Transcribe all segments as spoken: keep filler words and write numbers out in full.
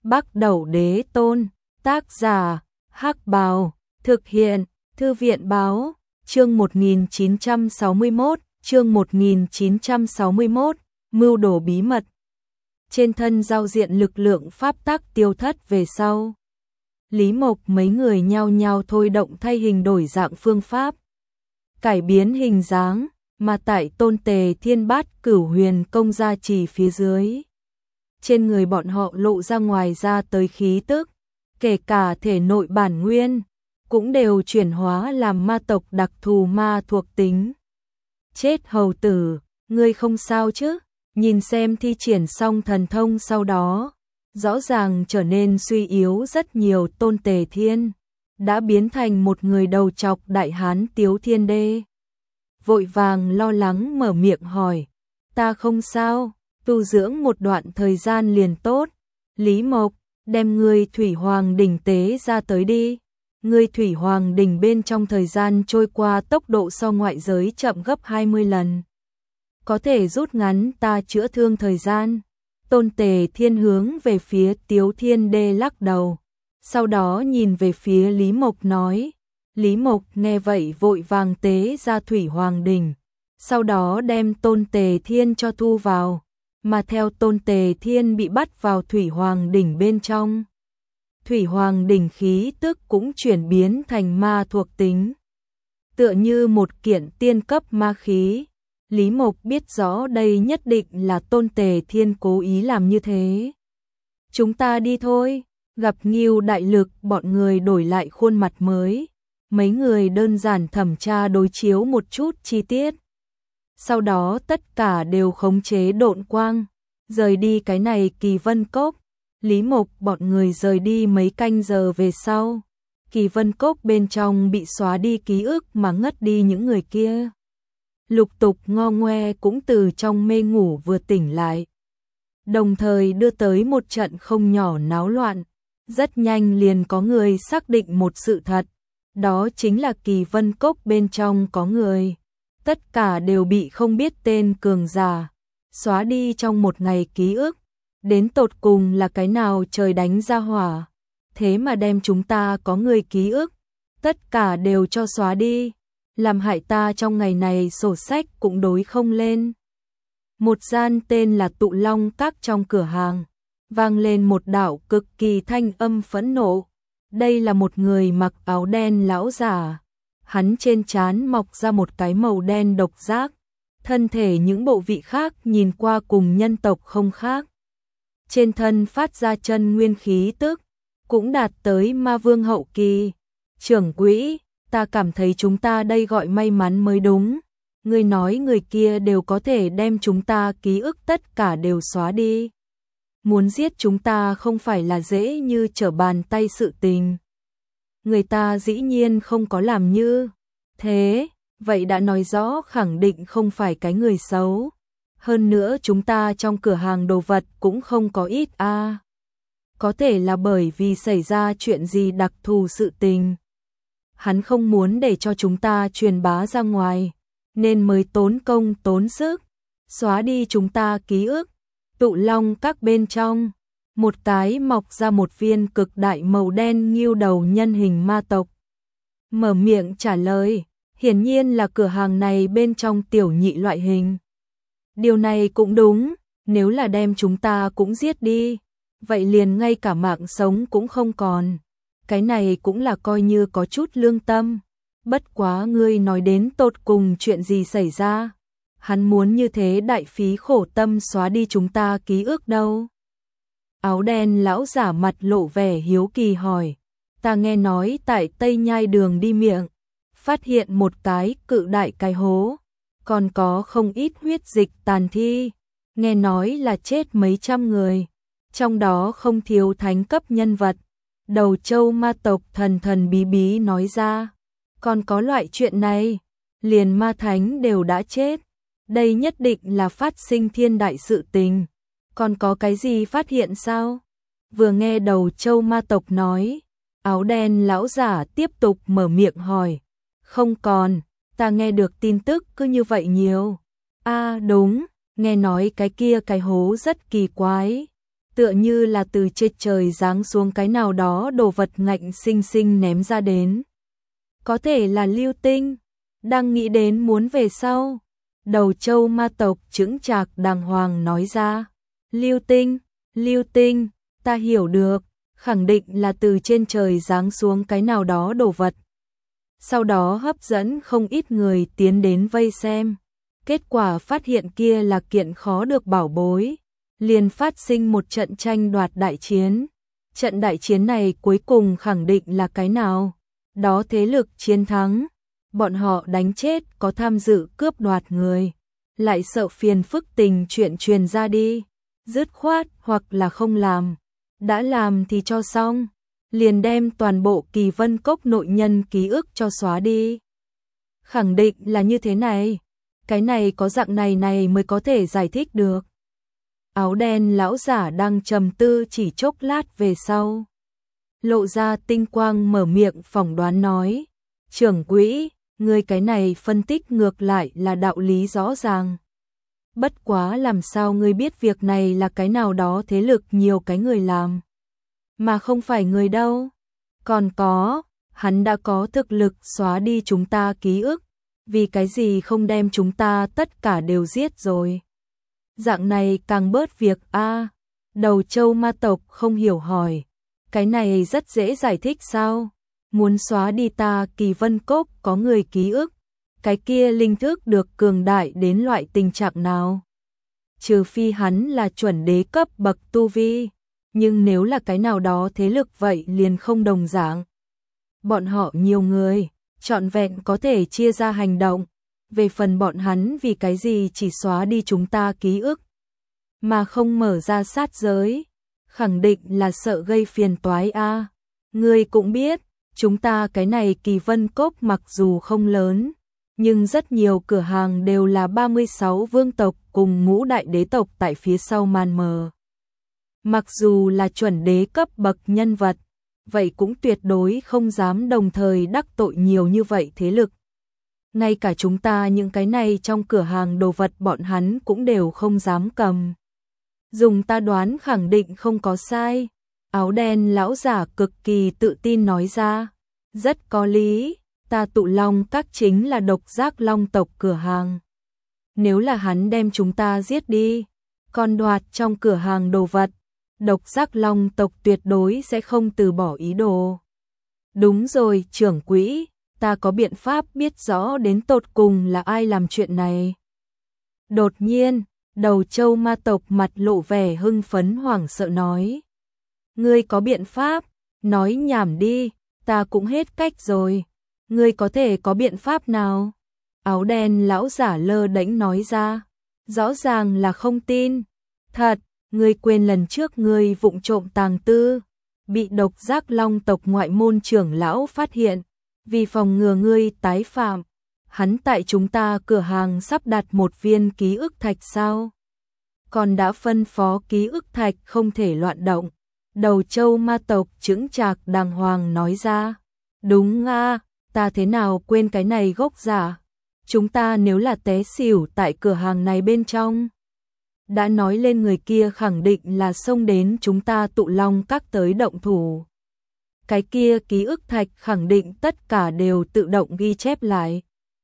Bắc Đẩu Đế Tôn, tác giả, Hắc Bào, thực hiện, Thư viện Báo, chương một nghìn chín trăm sáu mươi mốt, chương một nghìn chín trăm sáu mươi mốt, mưu đồ bí mật. Trên thân giao diện lực lượng pháp tắc tiêu thất về sau. Lý Mộc mấy người nhao nhao thôi động thay hình đổi dạng phương pháp. Cải biến hình dáng, mà tại Tôn Tề Thiên Bát Cửu Huyền công gia trì phía dưới. Trên người bọn họ lộ ra ngoài ra tới khí tức, kể cả thể nội bản nguyên, cũng đều chuyển hóa làm ma tộc đặc thù ma thuộc tính. Chết hầu tử, ngươi không sao chứ? Nhìn xem thi triển xong thần thông sau đó, rõ ràng trở nên suy yếu rất nhiều. Tôn Tề Thiên đã biến thành một người đầu trọc đại hán Tiếu Thiên Đê. Vội vàng lo lắng mở miệng hỏi, ta không sao, tu dưỡng một đoạn thời gian liền tốt. Lý Mộc, đem ngươi Thủy Hoàng đỉnh tế ra tới đi. Ngươi Thủy Hoàng đỉnh bên trong thời gian trôi qua tốc độ so ngoại giới chậm gấp hai mươi lần. Có thể rút ngắn ta chữa thương thời gian. Tôn Tề Thiên hướng về phía Tiếu Thiên Đê lắc đầu. Sau đó nhìn về phía Lý Mộc nói. Lý Mộc nghe vậy vội vàng tế ra Thủy Hoàng đỉnh. Sau đó đem Tôn Tề Thiên cho thu vào. Mà theo Tôn Tề Thiên bị bắt vào Thủy Hoàng đỉnh bên trong. Thủy Hoàng đỉnh khí tức cũng chuyển biến thành ma thuộc tính. Tựa như một kiện tiên cấp ma khí. Lý Mộc biết rõ đây nhất định là Tôn Tề Thiên cố ý làm như thế. Chúng ta đi thôi. Gặp Ngưu Đại Lực, bọn người đổi lại khuôn mặt mới. Mấy người đơn giản thẩm tra đối chiếu một chút chi tiết. Sau đó tất cả đều khống chế độn quang, rời đi cái này Kỳ Vân Cốc. Lý Mộc bọn người rời đi mấy canh giờ về sau. Kỳ Vân Cốc bên trong bị xóa đi ký ức mà ngất đi những người kia. Lục tục ngo ngoe cũng từ trong mê ngủ vừa tỉnh lại. Đồng thời đưa tới một trận không nhỏ náo loạn. Rất nhanh liền có người xác định một sự thật. Đó chính là Kỳ Vân Cốc bên trong có người. Tất cả đều bị không biết tên cường giả xóa đi trong một ngày ký ức. Đến tột cùng là cái nào trời đánh ra hỏa. Thế mà đem chúng ta có người ký ức. Tất cả đều cho xóa đi. Làm hại ta trong ngày này sổ sách cũng đối không lên. Một gian tên là Tụ Long Các trong cửa hàng. Vang lên một đạo cực kỳ thanh âm phẫn nộ. Đây là một người mặc áo đen lão giả. Hắn trên trán mọc ra một cái màu đen độc giác. Thân thể những bộ vị khác nhìn qua cùng nhân tộc không khác. Trên thân phát ra chân nguyên khí tức, cũng đạt tới ma vương hậu kỳ. Trưởng quỹ, ta cảm thấy chúng ta đây gọi may mắn mới đúng. Ngươi nói người kia đều có thể đem chúng ta ký ức tất cả đều xóa đi. Muốn giết chúng ta không phải là dễ như trở bàn tay sự tình. Người ta dĩ nhiên không có làm như thế, vậy đã nói rõ khẳng định không phải cái người xấu. Hơn nữa chúng ta trong cửa hàng đồ vật cũng không có ít a. À. Có thể là bởi vì xảy ra chuyện gì đặc thù sự tình. Hắn không muốn để cho chúng ta truyền bá ra ngoài, nên mới tốn công tốn sức, xóa đi chúng ta ký ức. Tụ Long Các bên trong, một cái mọc ra một viên cực đại màu đen ngưu đầu nhân hình ma tộc. Mở miệng trả lời, hiển nhiên là cửa hàng này bên trong tiểu nhị loại hình. Điều này cũng đúng, nếu là đem chúng ta cũng giết đi, vậy liền ngay cả mạng sống cũng không còn. Cái này cũng là coi như có chút lương tâm. Bất quá ngươi nói đến tột cùng chuyện gì xảy ra. Hắn muốn như thế đại phí khổ tâm xóa đi chúng ta ký ức đâu. Áo đen lão giả mặt lộ vẻ hiếu kỳ hỏi. Ta nghe nói tại Tây Nhai đường đi miệng, phát hiện một cái cự đại cái hố. Còn có không ít huyết dịch tàn thi. Nghe nói là chết mấy trăm người. Trong đó không thiếu thánh cấp nhân vật. Đầu châu ma tộc thần thần bí bí nói ra. Còn có loại chuyện này. Liền ma thánh đều đã chết. Đây nhất định là phát sinh thiên đại sự tình. Còn có cái gì phát hiện sao? Vừa nghe đầu châu ma tộc nói. Áo đen lão giả tiếp tục mở miệng hỏi. Không còn. Ta nghe được tin tức cứ như vậy nhiều. À đúng, nghe nói cái kia cái hố rất kỳ quái. tựa như là từ trên trời giáng xuống cái nào đó đồ vật ngạnh sinh sinh ném ra đến. Có thể là lưu tinh, đang nghĩ đến muốn về sau. Đầu châu ma tộc chững chạc đàng hoàng nói ra. Lưu tinh, lưu tinh, ta hiểu được, khẳng định là từ trên trời giáng xuống cái nào đó đồ vật. Sau đó hấp dẫn không ít người tiến đến vây xem. Kết quả phát hiện kia là kiện khó được bảo bối. Liền phát sinh một trận tranh đoạt đại chiến. Trận đại chiến này cuối cùng khẳng định là cái nào? Đó thế lực chiến thắng. Bọn họ đánh chết có tham dự cướp đoạt người. Lại sợ phiền phức tình chuyện truyền ra đi. Dứt khoát hoặc là không làm. Đã làm thì cho xong. Liền đem toàn bộ Kỳ Vân Cốc nội nhân ký ức cho xóa đi. Khẳng định là như thế này. Cái này có dạng này này mới có thể giải thích được. Áo đen lão giả đang trầm tư chỉ chốc lát về sau. Lộ ra tinh quang mở miệng phỏng đoán nói. Trưởng quỹ, ngươi cái này phân tích ngược lại là đạo lý rõ ràng. Bất quá làm sao ngươi biết việc này là cái nào đó thế lực nhiều cái người làm. Mà không phải người đâu. Còn có, hắn đã có thực lực xóa đi chúng ta ký ức. Vì cái gì không đem chúng ta tất cả đều giết rồi. Dạng này càng bớt việc a. À, đầu châu ma tộc không hiểu hỏi. Cái này rất dễ giải thích sao? Muốn xóa đi ta Kỳ Vân Cốc có người ký ức. Cái kia linh thức được cường đại đến loại tình trạng nào? Trừ phi hắn là chuẩn đế cấp bậc tu vi. Nhưng nếu là cái nào đó thế lực vậy liền không đồng dạng. Bọn họ nhiều người, trọn vẹn có thể chia ra hành động. Về phần bọn hắn vì cái gì chỉ xóa đi chúng ta ký ức. Mà không mở ra sát giới. Khẳng định là sợ gây phiền toái a. À. Ngươi cũng biết, chúng ta cái này Kỳ Vân Cốc mặc dù không lớn. Nhưng rất nhiều cửa hàng đều là ba mươi sáu vương tộc cùng ngũ đại đế tộc tại phía sau màn mờ. Mặc dù là chuẩn đế cấp bậc nhân vật, vậy cũng tuyệt đối không dám đồng thời đắc tội nhiều như vậy thế lực. Ngay cả chúng ta những cái này trong cửa hàng đồ vật bọn hắn cũng đều không dám cầm. Dùng ta đoán khẳng định không có sai. Áo đen lão giả cực kỳ tự tin nói ra. Rất có lý, ta Tụ Long Các chính là độc giác long tộc cửa hàng. Nếu là hắn đem chúng ta giết đi, còn đoạt trong cửa hàng đồ vật, độc giác long tộc tuyệt đối sẽ không từ bỏ ý đồ. Đúng rồi, trưởng quỹ, ta có biện pháp biết rõ đến tột cùng là ai làm chuyện này. Đột nhiên, đầu châu ma tộc mặt lộ vẻ hưng phấn hoảng sợ nói. Ngươi có biện pháp, nói nhảm đi, ta cũng hết cách rồi. Ngươi có thể có biện pháp nào? Áo đen lão giả lơ đễnh nói ra. Rõ ràng là không tin. Thật, ngươi quên lần trước ngươi vụng trộm tàng tư. Bị độc giác long tộc ngoại môn trưởng lão phát hiện. Vì phòng ngừa ngươi tái phạm. Hắn tại chúng ta cửa hàng sắp đặt một viên ký ức thạch sao? Còn đã phân phó ký ức thạch không thể loạn động. Đầu châu ma tộc chững chạc đàng hoàng nói ra. Đúng a, ta thế nào quên cái này gốc giả. Chúng ta nếu là té xỉu tại cửa hàng này bên trong. Đã nói lên người kia khẳng định là xông đến chúng ta Tụ Long Các tới động thủ. Cái kia ký ức thạch khẳng định tất cả đều tự động ghi chép lại.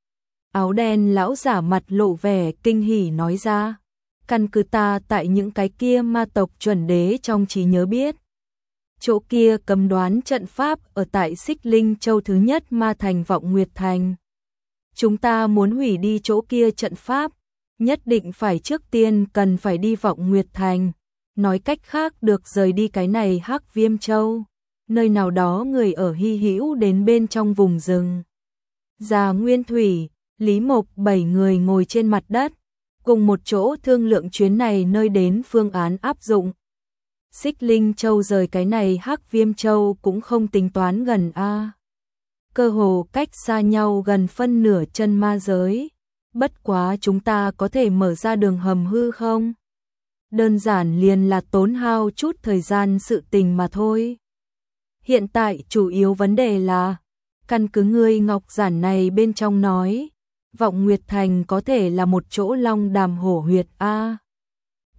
Áo đen lão giả mặt lộ vẻ kinh hỉ nói ra. Căn cứ ta tại những cái kia ma tộc chuẩn đế trong trí nhớ biết. Chỗ kia cấm đoán trận pháp ở tại Xích Linh Châu thứ nhất ma thành Vọng Nguyệt Thành. Chúng ta muốn hủy đi chỗ kia trận pháp, nhất định phải trước tiên cần phải đi Vọng Nguyệt Thành. Nói cách khác được rời đi cái này Hắc Viêm Châu, nơi nào đó người ở hy hữu đến bên trong vùng rừng. Già Nguyên Thủy, Lý Mộc bảy người ngồi trên mặt đất, cùng một chỗ thương lượng chuyến này nơi đến phương án áp dụng. Xích Linh Châu rời cái này Hắc Viêm Châu cũng không tính toán gần a. Cơ hồ cách xa nhau gần phân nửa chân ma giới. Bất quá chúng ta có thể mở ra đường hầm hư không? Đơn giản liền là tốn hao chút thời gian sự tình mà thôi. Hiện tại chủ yếu vấn đề là, căn cứ ngươi ngọc giản này bên trong nói, Vọng Nguyệt Thành có thể là một chỗ long đàm hổ huyệt a.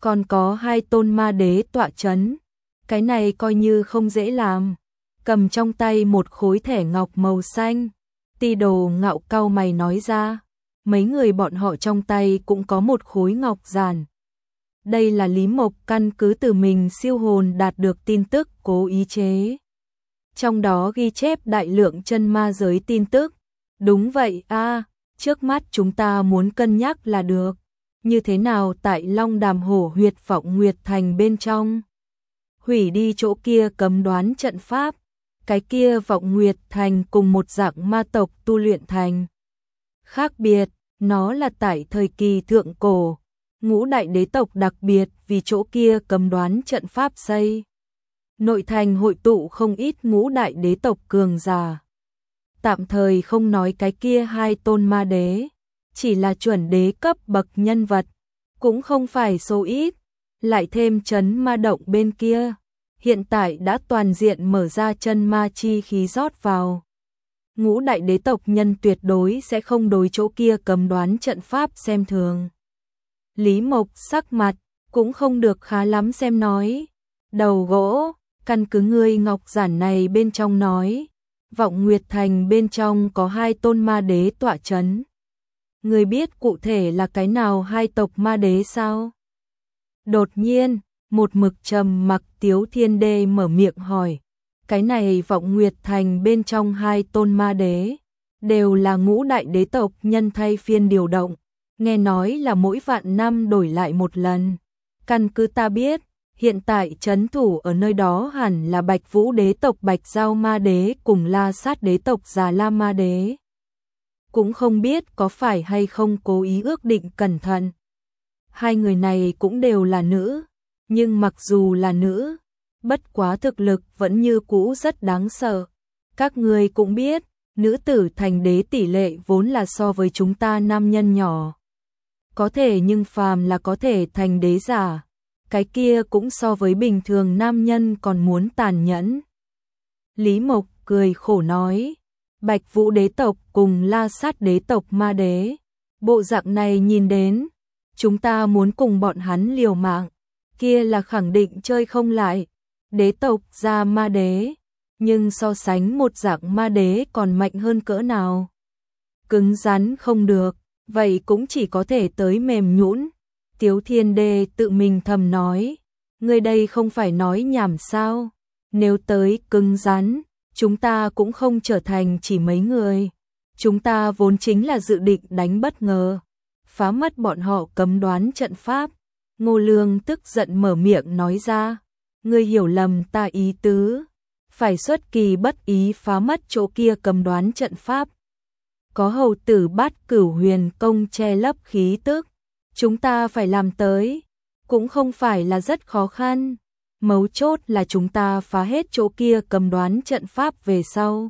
còn có hai tôn ma đế tọa chấn. Cái này coi như không dễ làm. Cầm trong tay một khối thẻ ngọc màu xanh, Ti Đồ ngạo cau mày nói ra, mấy người bọn họ trong tay cũng có một khối ngọc giản. Đây là Lý Mộc căn cứ từ mình siêu hồn đạt được tin tức cố ý chế. Trong đó ghi chép đại lượng chân ma giới tin tức. Đúng vậy a, trước mắt chúng ta muốn cân nhắc là được. Như thế nào tại Long Đàm Hổ huyệt Vọng Nguyệt Thành bên trong? Hủy đi chỗ kia cấm đoán trận pháp. Cái kia Vọng Nguyệt Thành cùng một dạng ma tộc tu luyện thành. Khác biệt, nó là tại thời kỳ thượng cổ. Ngũ đại đế tộc đặc biệt vì chỗ kia cấm đoán trận pháp xây. Nội thành hội tụ không ít ngũ đại đế tộc cường giả. Tạm thời không nói cái kia hai tôn ma đế, chỉ là chuẩn đế cấp bậc nhân vật, cũng không phải số ít, lại thêm chấn ma động bên kia, hiện tại đã toàn diện mở ra chân ma chi khí rót vào. Ngũ đại đế tộc nhân tuyệt đối sẽ không đối chỗ kia cấm đoán trận pháp xem thường. Lý Mộc sắc mặt cũng không được khá lắm xem nói, đầu gỗ, căn cứ ngươi ngọc giản này bên trong nói, Vọng Nguyệt Thành bên trong có hai tôn ma đế tọa chấn. Ngươi biết cụ thể là cái nào hai tộc ma đế sao? Đột nhiên, một mực trầm mặc Tiếu Thiên Đê mở miệng hỏi, cái này Vọng Nguyệt Thành bên trong hai tôn ma đế, đều là ngũ đại đế tộc nhân thay phiên điều động, nghe nói là mỗi vạn năm đổi lại một lần. Căn cứ ta biết, hiện tại trấn thủ ở nơi đó hẳn là Bạch Vũ đế tộc Bạch Giao ma đế cùng La Sát đế tộc Già La ma đế. Cũng không biết có phải hay không cố ý ước định cẩn thận. Hai người này cũng đều là nữ, nhưng mặc dù là nữ, bất quá thực lực vẫn như cũ rất đáng sợ. Các người cũng biết, nữ tử thành đế tỷ lệ vốn là so với chúng ta nam nhân nhỏ. Có thể nhưng phàm là có thể thành đế giả, cái kia cũng so với bình thường nam nhân còn muốn tàn nhẫn. Lý Mộc cười khổ nói, Bạch Vũ đế tộc cùng La Sát đế tộc ma đế, bộ dạng này nhìn đến, chúng ta muốn cùng bọn hắn liều mạng, kia là khẳng định chơi không lại. Đế tộc ra ma đế, nhưng so sánh một dạng ma đế còn mạnh hơn cỡ nào. Cứng rắn không được, vậy cũng chỉ có thể tới mềm nhũn. Tiếu Thiên Đê tự mình thầm nói, người đây không phải nói nhảm sao, nếu tới cứng rắn, chúng ta cũng không trở thành chỉ mấy người. Chúng ta vốn chính là dự định đánh bất ngờ, phá mất bọn họ cấm đoán trận pháp. Ngô Lương tức giận mở miệng nói ra, ngươi hiểu lầm ta ý tứ, phải xuất kỳ bất ý phá mất chỗ kia cấm đoán trận pháp. Có hầu tử Bát Cửu Huyền công che lấp khí tức, chúng ta phải làm tới, cũng không phải là rất khó khăn. Mấu chốt là chúng ta phá hết chỗ kia cấm đoán trận pháp về sau,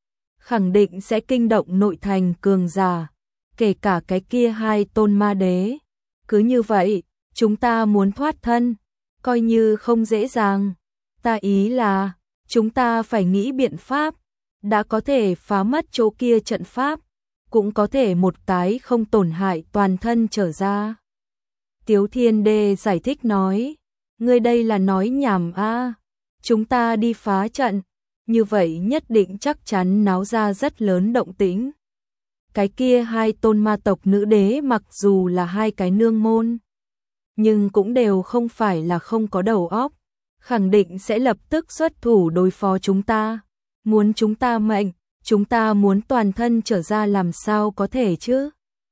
khẳng định sẽ kinh động nội thành cường giả, kể cả cái kia hai tôn ma đế. Cứ như vậy, chúng ta muốn thoát thân, coi như không dễ dàng. Ta ý là, chúng ta phải nghĩ biện pháp, đã có thể phá mất chỗ kia trận pháp, cũng có thể một cái không tổn hại toàn thân trở ra. Tiếu Thiên Đê giải thích nói, ngươi đây là nói nhảm a, chúng ta đi phá trận, như vậy nhất định chắc chắn náo ra rất lớn động tĩnh. Cái kia hai tôn ma tộc nữ đế mặc dù là hai cái nương môn, nhưng cũng đều không phải là không có đầu óc, khẳng định sẽ lập tức xuất thủ đối phó chúng ta. Muốn chúng ta mệnh, chúng ta muốn toàn thân trở ra làm sao có thể chứ?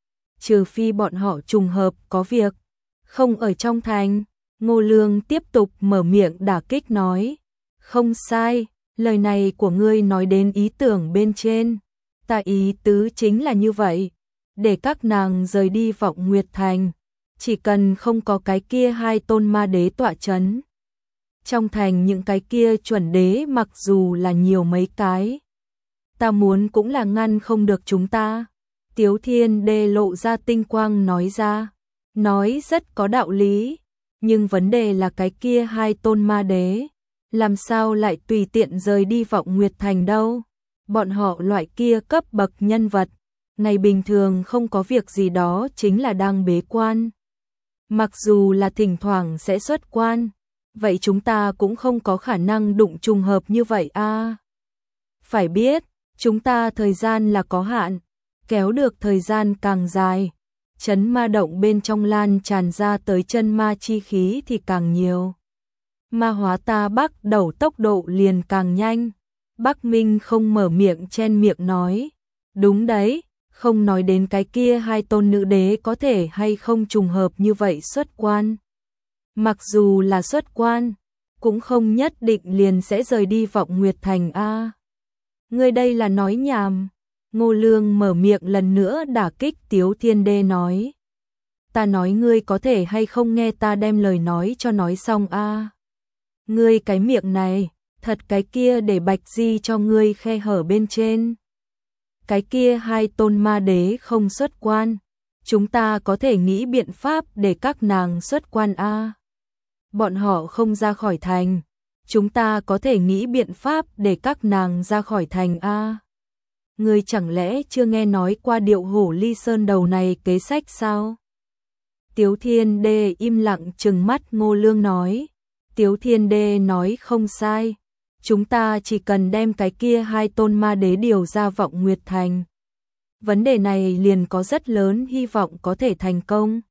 Trừ phi bọn họ trùng hợp có việc, không ở trong thành. Ngô Lương tiếp tục mở miệng đả kích nói, không sai, lời này của ngươi nói đến ý tưởng bên trên, ta ý tứ chính là như vậy, để các nàng rời đi Vọng Nguyệt Thành, chỉ cần không có cái kia hai tôn ma đế tọa chấn. Trong thành những cái kia chuẩn đế mặc dù là nhiều mấy cái, ta muốn cũng là ngăn không được chúng ta. Tiếu Thiên Đê lộ ra tinh quang nói ra, nói rất có đạo lý, nhưng vấn đề là cái kia hai tôn ma đế, làm sao lại tùy tiện rời đi Vọng Nguyệt Thành đâu? Bọn họ loại kia cấp bậc nhân vật, ngày bình thường không có việc gì đó chính là đang bế quan. Mặc dù là thỉnh thoảng sẽ xuất quan, vậy chúng ta cũng không có khả năng đụng trùng hợp như vậy a. Phải biết, chúng ta thời gian là có hạn, kéo được thời gian càng dài, chấn ma động bên trong lan tràn ra tới chân ma chi khí thì càng nhiều. Ma hóa ta bắt đầu tốc độ liền càng nhanh. Bắc Minh không mở miệng chen miệng nói, đúng đấy, không nói đến cái kia hai tôn nữ đế có thể hay không trùng hợp như vậy xuất quan. Mặc dù là xuất quan, cũng không nhất định liền sẽ rời đi Vọng Nguyệt Thành a. Ngươi đây là nói nhảm. Ngô Lương mở miệng lần nữa đả kích Tiếu Thiên Đê nói. Ta nói ngươi có thể hay không nghe ta đem lời nói cho nói xong a. Ngươi cái miệng này, thật cái kia để Bạch Di cho ngươi khe hở bên trên. Cái kia hai tôn ma đế không xuất quan, chúng ta có thể nghĩ biện pháp để các nàng xuất quan a. Bọn họ không ra khỏi thành, chúng ta có thể nghĩ biện pháp để các nàng ra khỏi thành a. Ngươi chẳng lẽ chưa nghe nói qua điệu hổ ly sơn đầu này kế sách sao? Tiếu Thiên Đê im lặng trừng mắt Ngô Lương nói. Tiếu Thiên Đê nói không sai. Chúng ta chỉ cần đem cái kia hai tôn ma đế điều ra Vọng Nguyệt Thành. Vấn đề này liền có rất lớn hy vọng có thể thành công.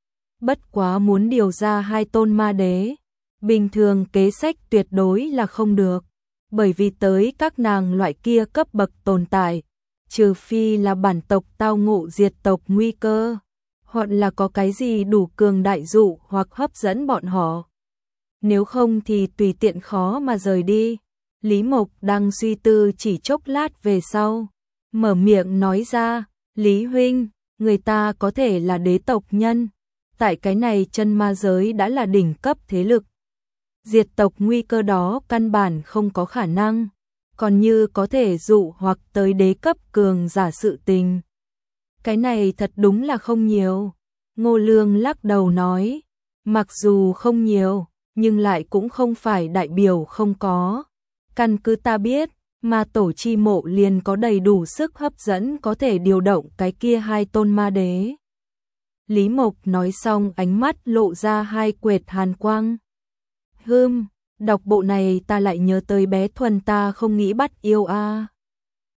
Bất quá muốn điều ra hai tôn ma đế, bình thường kế sách tuyệt đối là không được. Bởi vì tới các nàng loại kia cấp bậc tồn tại, trừ phi là bản tộc tao ngộ diệt tộc nguy cơ, hoặc là có cái gì đủ cường đại dụ hoặc hấp dẫn bọn họ. Nếu không thì tùy tiện khó mà rời đi. Lý Mộc đang suy tư chỉ chốc lát về sau, mở miệng nói ra, Lý huynh, người ta có thể là đế tộc nhân, tại cái này chân ma giới đã là đỉnh cấp thế lực. Diệt tộc nguy cơ đó căn bản không có khả năng, còn như có thể dụ hoặc tới đế cấp cường giả sự tình. Cái này thật đúng là không nhiều. Ngô Lương lắc đầu nói, mặc dù không nhiều, nhưng lại cũng không phải đại biểu không có. Căn cứ ta biết, ma tổ chi mộ liền có đầy đủ sức hấp dẫn có thể điều động cái kia hai tôn ma đế. Lý Mộc nói xong ánh mắt lộ ra hai quệt hàn quang. Hừm, đọc bộ này ta lại nhớ tới bé Thuần ta không nghĩ bắt yêu a.